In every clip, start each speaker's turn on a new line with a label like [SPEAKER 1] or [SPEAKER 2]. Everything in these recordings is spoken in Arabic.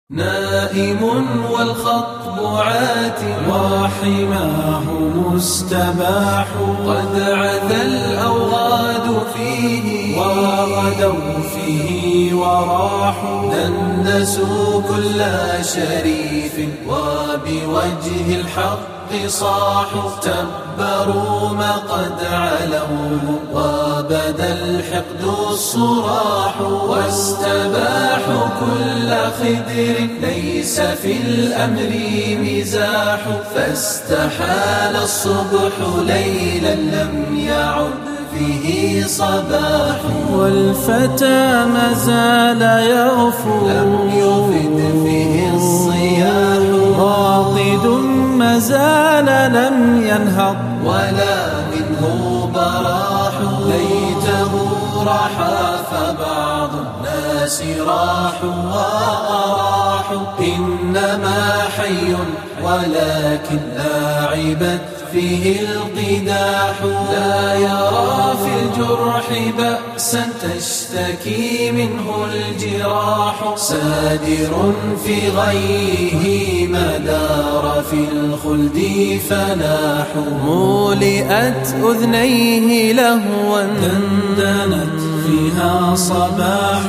[SPEAKER 1] نائم والخطب عات وحماه مستباح قد عذا الأوغاد فيه وغدوا فيه وراحوا دنسوا كل شريف وبوجه الحق صاحوا تبروا ما قد علوه وبدا الحقد الصراح واستباحوا كل خدر ليس في الأمر مزاح فاستحال الصبح ليلا لم يعد فيه صباح
[SPEAKER 2] والفتى ما زال يغفو
[SPEAKER 1] لم يفد فيه الصياح
[SPEAKER 2] راقد ما زال لم ينهض
[SPEAKER 1] ولا منه براح ليته راح فبعض الناس راحوا وأراحوا إنما حي ولكن لاعبت فيه القداح لا يرى في الجرح بأسا تشتكي منه الجراح سادر في غيه ما دار في الخلد فلاح
[SPEAKER 2] مولئت أذنيه لهوا
[SPEAKER 1] دندنت فيها صباح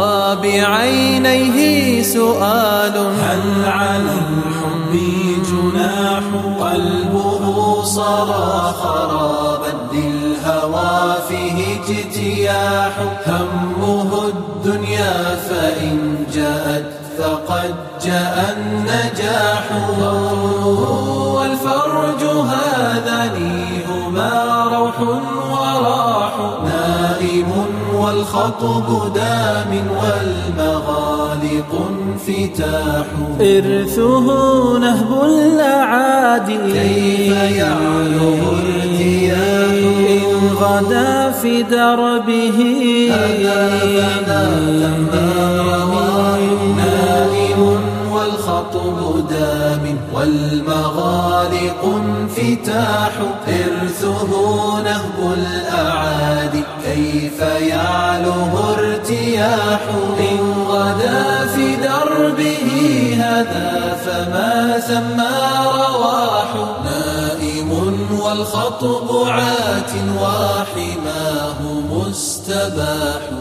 [SPEAKER 2] وبعينيه سؤال
[SPEAKER 1] هل على الحب جناح قلبه صار خرابا للهوى فيه اجتياح همه الدنيا فإن جاءت فقد جاء النجاح والفرج هذان هما روح وراح نائم والخطب دام والمغالق انفتاح
[SPEAKER 2] إرثه نهب الأعادي
[SPEAKER 1] كيف يعلو ارتياح
[SPEAKER 2] إن غدا في دربه
[SPEAKER 1] نائم والخطب دام والمغالق انفتاح إرثه نهب الأعادي كيف يعلو ارتياح إن غدا في دربه هذا فما ثم رواح نائم والخطب عات وحماه مستباح